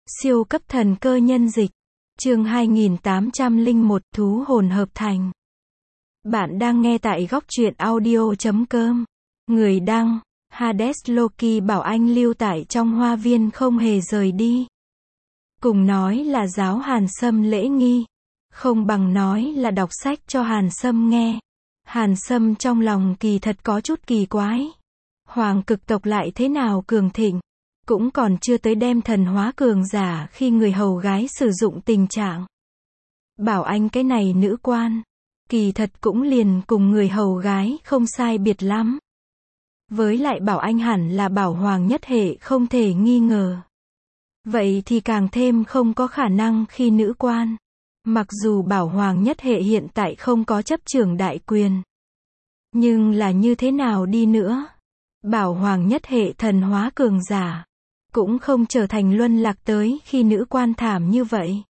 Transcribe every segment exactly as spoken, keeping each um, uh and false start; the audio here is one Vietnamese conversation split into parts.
Siêu cấp thần cơ nhân dịch. Chương hai nghìn tám trăm lẻ một Thú hồn hợp thành. Bạn đang nghe tại góc truyện audio chấm com. Người đăng, Hades Loki bảo anh lưu tại trong hoa viên không hề rời đi. Cùng nói là giáo Hàn Sâm lễ nghi, không bằng nói là đọc sách cho Hàn Sâm nghe. Hàn Sâm trong lòng kỳ thật có chút kỳ quái. Hoàng cực tộc lại thế nào cường thịnh, cũng còn chưa tới đem thần hóa cường giả khi người hầu gái sử dụng tình trạng. Bảo anh cái này nữ quan, kỳ thật cũng liền cùng người hầu gái không sai biệt lắm. Với lại bảo anh hẳn là bảo hoàng nhất hệ không thể nghi ngờ. Vậy thì càng thêm không có khả năng khi nữ quan. Mặc dù bảo hoàng nhất hệ hiện tại không có chấp trưởng đại quyền, nhưng là như thế nào đi nữa, bảo hoàng nhất hệ thần hóa cường giả cũng không trở thành luân lạc tới khi nữ quan thảm như vậy.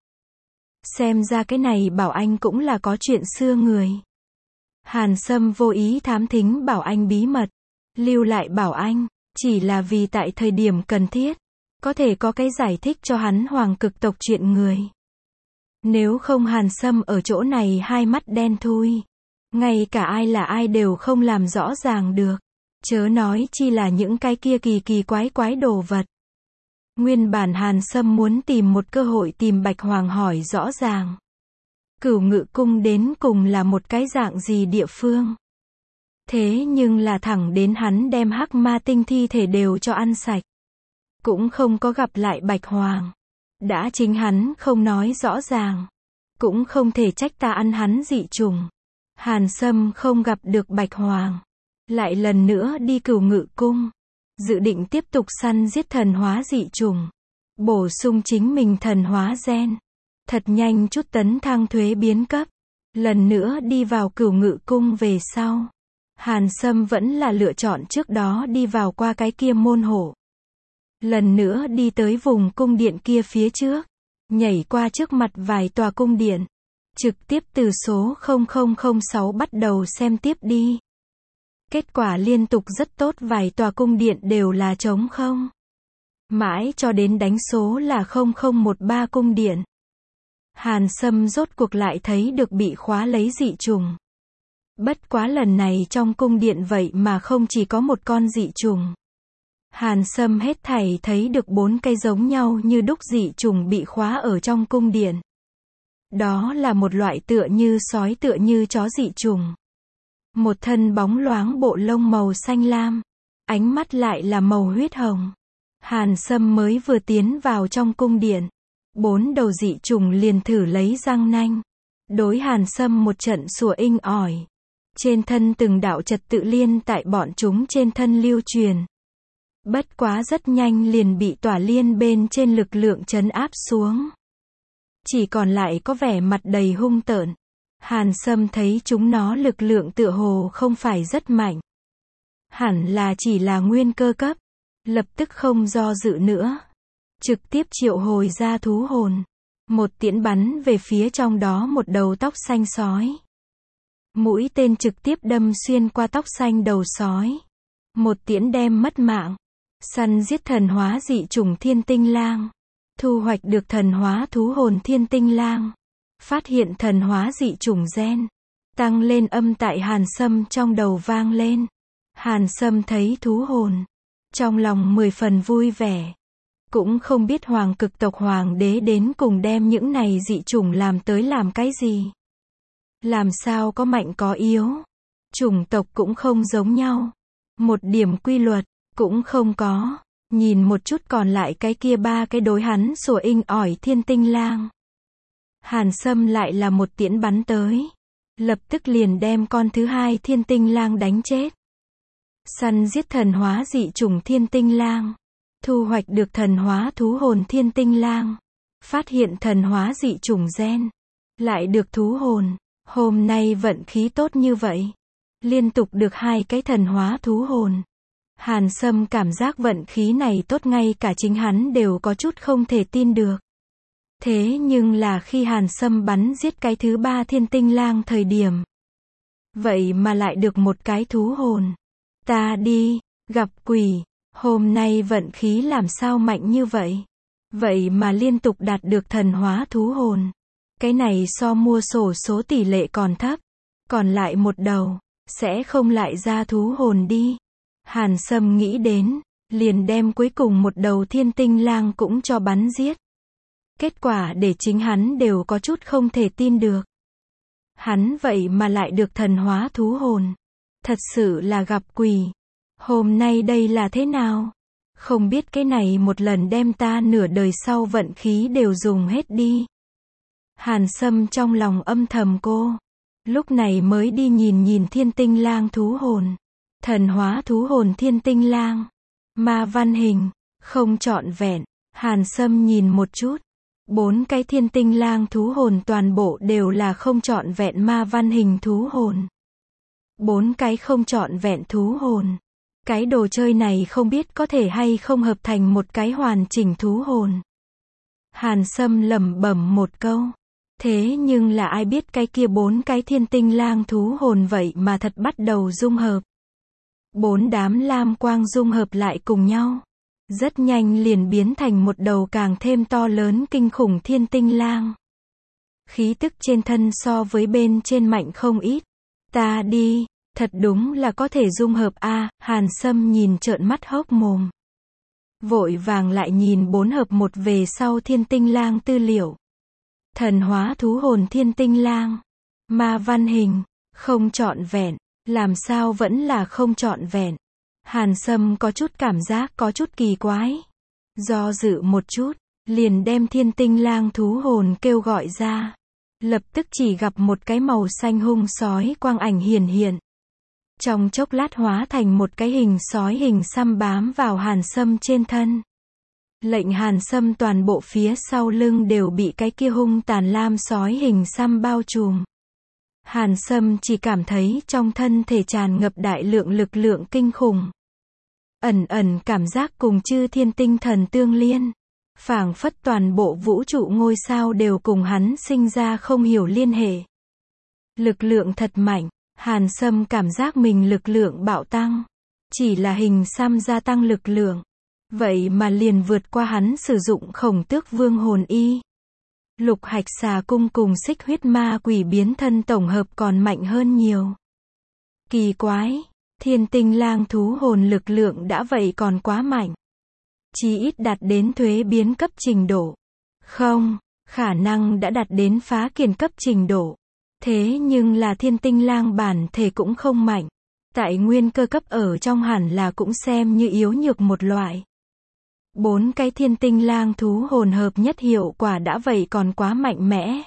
Xem ra cái này bảo anh cũng là có chuyện xưa người. Hàn Sâm vô ý thám thính bảo anh bí mật, lưu lại bảo anh, chỉ là vì tại thời điểm cần thiết, có thể có cái giải thích cho hắn hoàng cực tộc chuyện người. Nếu không Hàn Sâm ở chỗ này hai mắt đen thui, ngay cả ai là ai đều không làm rõ ràng được, chớ nói chi là những cái kia kỳ kỳ quái quái đồ vật. Nguyên bản Hàn Sâm muốn tìm một cơ hội tìm Bạch Hoàng hỏi rõ ràng, Cửu Ngự Cung đến cùng là một cái dạng gì địa phương. Thế nhưng là thẳng đến hắn đem hắc ma tinh thi thể đều cho ăn sạch, cũng không có gặp lại Bạch Hoàng. Đã chính hắn không nói rõ ràng, cũng không thể trách ta ăn hắn dị trùng. Hàn Sâm không gặp được Bạch Hoàng, lại lần nữa đi Cửu Ngự Cung, dự định tiếp tục săn giết thần hóa dị trùng, bổ sung chính mình thần hóa gen, thật nhanh chút tấn thăng thuế biến cấp. Lần nữa đi vào Cửu Ngự Cung về sau, Hàn Sâm vẫn là lựa chọn trước đó đi vào qua cái kia môn hộ. Lần nữa đi tới vùng cung điện kia phía trước, nhảy qua trước mặt vài tòa cung điện, trực tiếp từ số không không không sáu bắt đầu xem tiếp đi. Kết quả liên tục rất tốt, vài tòa cung điện đều là trống không. Mãi cho đến đánh số là không không một ba cung điện, Hàn Sâm rốt cuộc lại thấy được bị khóa lấy dị trùng. Bất quá lần này trong cung điện vậy mà không chỉ có một con dị trùng. Hàn Sâm hết thảy thấy được bốn cây giống nhau như đúc dị trùng bị khóa ở trong cung điện. Đó là một loại tựa như sói tựa như chó dị trùng. Một thân bóng loáng bộ lông màu xanh lam, ánh mắt lại là màu huyết hồng. Hàn Sâm mới vừa tiến vào trong cung điện, bốn đầu dị trùng liền thử lấy răng nanh, đối Hàn Sâm một trận sủa inh ỏi. Trên thân từng đạo trật tự liên tại bọn chúng trên thân lưu truyền. Bất quá rất nhanh liền bị tỏa liên bên trên lực lượng trấn áp xuống. Chỉ còn lại có vẻ mặt đầy hung tợn. Hàn Sâm thấy chúng nó lực lượng tựa hồ không phải rất mạnh, hẳn là chỉ là nguyên cơ cấp. Lập tức không do dự nữa, trực tiếp triệu hồi ra thú hồn, một tiễn bắn về phía trong đó một đầu tóc xanh sói. Mũi tên trực tiếp đâm xuyên qua tóc xanh đầu sói, một tiễn đem mất mạng. Săn giết thần hóa dị trùng thiên tinh lang, thu hoạch được thần hóa thú hồn thiên tinh lang, phát hiện thần hóa dị trùng gen, tăng lên âm tại Hàn Sâm trong đầu vang lên. Hàn Sâm thấy thú hồn, trong lòng mười phần vui vẻ, cũng không biết hoàng cực tộc hoàng đế đến cùng đem những này dị trùng làm tới làm cái gì. Làm sao có mạnh có yếu, chủng tộc cũng không giống nhau, một điểm quy luật cũng không có. Nhìn một chút còn lại cái kia ba cái đối hắn sủa inh ỏi thiên tinh lang, Hàn Sâm lại là một tiễn bắn tới, lập tức liền đem con thứ hai thiên tinh lang đánh chết. Săn giết thần hóa dị trùng thiên tinh lang, thu hoạch được thần hóa thú hồn thiên tinh lang, phát hiện thần hóa dị trùng gen, lại được thú hồn. Hôm nay vận khí tốt như vậy, liên tục được hai cái thần hóa thú hồn. Hàn Sâm cảm giác vận khí này tốt ngay cả chính hắn đều có chút không thể tin được. Thế nhưng là khi Hàn Sâm bắn giết cái thứ ba thiên tinh lang thời điểm, vậy mà lại được một cái thú hồn. Ta đi, gặp quỷ, hôm nay vận khí làm sao mạnh như vậy. Vậy mà liên tục đạt được thần hóa thú hồn. Cái này so mua xổ số tỷ lệ còn thấp. Còn lại một đầu, sẽ không lại ra thú hồn đi. Hàn Sâm nghĩ đến, liền đem cuối cùng một đầu thiên tinh lang cũng cho bắn giết. Kết quả để chính hắn đều có chút không thể tin được. Hắn vậy mà lại được thần hóa thú hồn. Thật sự là gặp quỷ. Hôm nay đây là thế nào? Không biết cái này một lần đem ta nửa đời sau vận khí đều dùng hết đi. Hàn Sâm trong lòng âm thầm cô. Lúc này mới đi nhìn nhìn thiên tinh lang thú hồn. Thần hóa thú hồn thiên tinh lang. Ma văn hình, không trọn vẹn. Hàn Sâm nhìn một chút. Bốn cái thiên tinh lang thú hồn toàn bộ đều là không trọn vẹn ma văn hình thú hồn. Bốn cái không trọn vẹn thú hồn. Cái đồ chơi này không biết có thể hay không hợp thành một cái hoàn chỉnh thú hồn. Hàn Sâm lẩm bẩm một câu. Thế nhưng là ai biết cái kia bốn cái thiên tinh lang thú hồn vậy mà thật bắt đầu dung hợp. Bốn đám lam quang dung hợp lại cùng nhau. Rất nhanh liền biến thành một đầu càng thêm to lớn kinh khủng thiên tinh lang. Khí tức trên thân so với bên trên mạnh không ít. Ta đi, thật đúng là có thể dung hợp a. À, Hàn Sâm nhìn trợn mắt hốc mồm. Vội vàng lại nhìn bốn hợp một về sau thiên tinh lang tư liệu. Thần hóa thú hồn thiên tinh lang. Ma văn hình, không trọn vẹn. Làm sao vẫn là không trọn vẹn. Hàn Sâm có chút cảm giác có chút kỳ quái. Do dự một chút, liền đem thiên tinh lang thú hồn kêu gọi ra. Lập tức chỉ gặp một cái màu xanh hung sói quang ảnh hiển hiện. Trong chốc lát hóa thành một cái hình sói hình xăm bám vào Hàn Sâm trên thân. Lệnh Hàn Sâm toàn bộ phía sau lưng đều bị cái kia hung tàn lam sói hình xăm bao trùm. Hàn Sâm chỉ cảm thấy trong thân thể tràn ngập đại lượng lực lượng kinh khủng. Ẩn ẩn cảm giác cùng chư thiên tinh thần tương liên. Phảng phất toàn bộ vũ trụ ngôi sao đều cùng hắn sinh ra không hiểu liên hệ. Lực lượng thật mạnh, Hàn Sâm cảm giác mình lực lượng bạo tăng. Chỉ là hình xăm gia tăng lực lượng. Vậy mà liền vượt qua hắn sử dụng Khổng Tước Vương hồn y. Lục Hạch Xà cung cùng Xích Huyết Ma Quỷ biến thân tổng hợp còn mạnh hơn nhiều. Kỳ quái, thiên tinh lang thú hồn lực lượng đã vậy còn quá mạnh. Chí ít đạt đến thuế biến cấp trình độ. Không, khả năng đã đạt đến phá kiền cấp trình độ. Thế nhưng là thiên tinh lang bản thể cũng không mạnh. Tại nguyên cơ cấp ở trong hẳn là cũng xem như yếu nhược một loại. Bốn cái thiên tinh lang thú hồn hợp nhất hiệu quả đã vậy còn quá mạnh mẽ.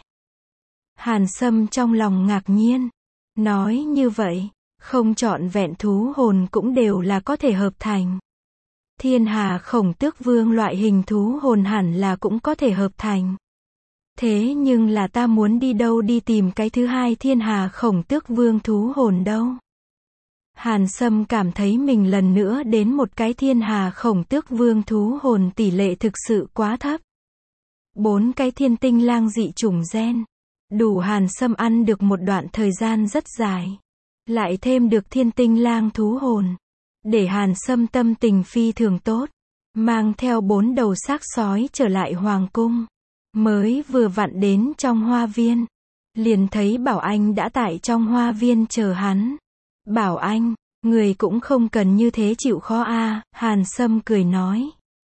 Hàn Sâm trong lòng ngạc nhiên. Nói như vậy, không trọn vẹn thú hồn cũng đều là có thể hợp thành. Thiên Hà Khổng Tước Vương loại hình thú hồn hẳn là cũng có thể hợp thành. Thế nhưng là ta muốn đi đâu đi tìm cái thứ hai Thiên Hà Khổng Tước Vương thú hồn đâu? Hàn Sâm cảm thấy mình lần nữa đến một cái Thiên Hà Khổng Tước Vương thú hồn tỷ lệ thực sự quá thấp. Bốn cái thiên tinh lang dị chủng gen. Đủ Hàn Sâm ăn được một đoạn thời gian rất dài. Lại thêm được thiên tinh lang thú hồn. Để Hàn Sâm tâm tình phi thường tốt. Mang theo bốn đầu xác sói trở lại hoàng cung. Mới vừa vặn đến trong hoa viên. Liền thấy Bảo Anh đã tại trong hoa viên chờ hắn. Bảo Anh, người cũng không cần như thế chịu khó a. À, Hàn Sâm cười nói.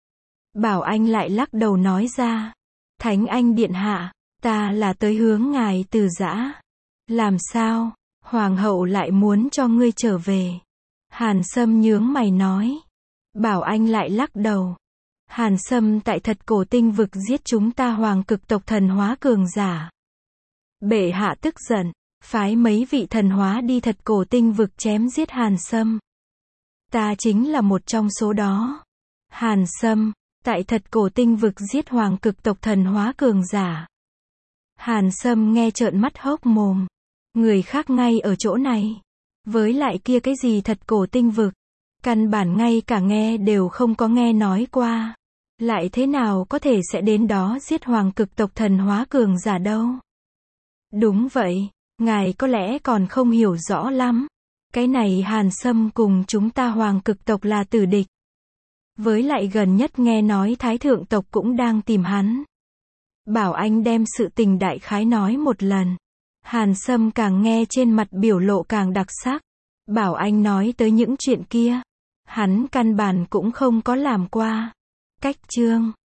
Bảo Anh lại lắc đầu nói ra. Thánh Anh điện hạ, ta là tới hướng ngài từ giã. Làm sao, hoàng hậu lại muốn cho ngươi trở về? Hàn Sâm nhướng mày nói. Bảo Anh lại lắc đầu. Hàn Sâm tại Thật Cổ Tinh vực giết chúng ta hoàng cực tộc thần hóa cường giả. Bệ hạ tức giận, phái mấy vị thần hóa đi Thật Cổ Tinh vực chém giết Hàn Sâm. Ta chính là một trong số đó. Hàn Sâm, tại Thật Cổ Tinh vực giết hoàng cực tộc thần hóa cường giả. Hàn Sâm nghe trợn mắt hốc mồm. Người khác ngay ở chỗ này. Với lại kia cái gì Thật Cổ Tinh vực. Căn bản ngay cả nghe đều không có nghe nói qua. Lại thế nào có thể sẽ đến đó giết hoàng cực tộc thần hóa cường giả đâu? Đúng vậy, ngài có lẽ còn không hiểu rõ lắm. Cái này Hàn Sâm cùng chúng ta hoàng cực tộc là tử địch. Với lại gần nhất nghe nói Thái thượng tộc cũng đang tìm hắn. Bảo anh đem sự tình đại khái nói một lần. Hàn Sâm càng nghe trên mặt biểu lộ càng đặc sắc. Bảo anh nói tới những chuyện kia. Hắn căn bản cũng không có làm qua. Cách chương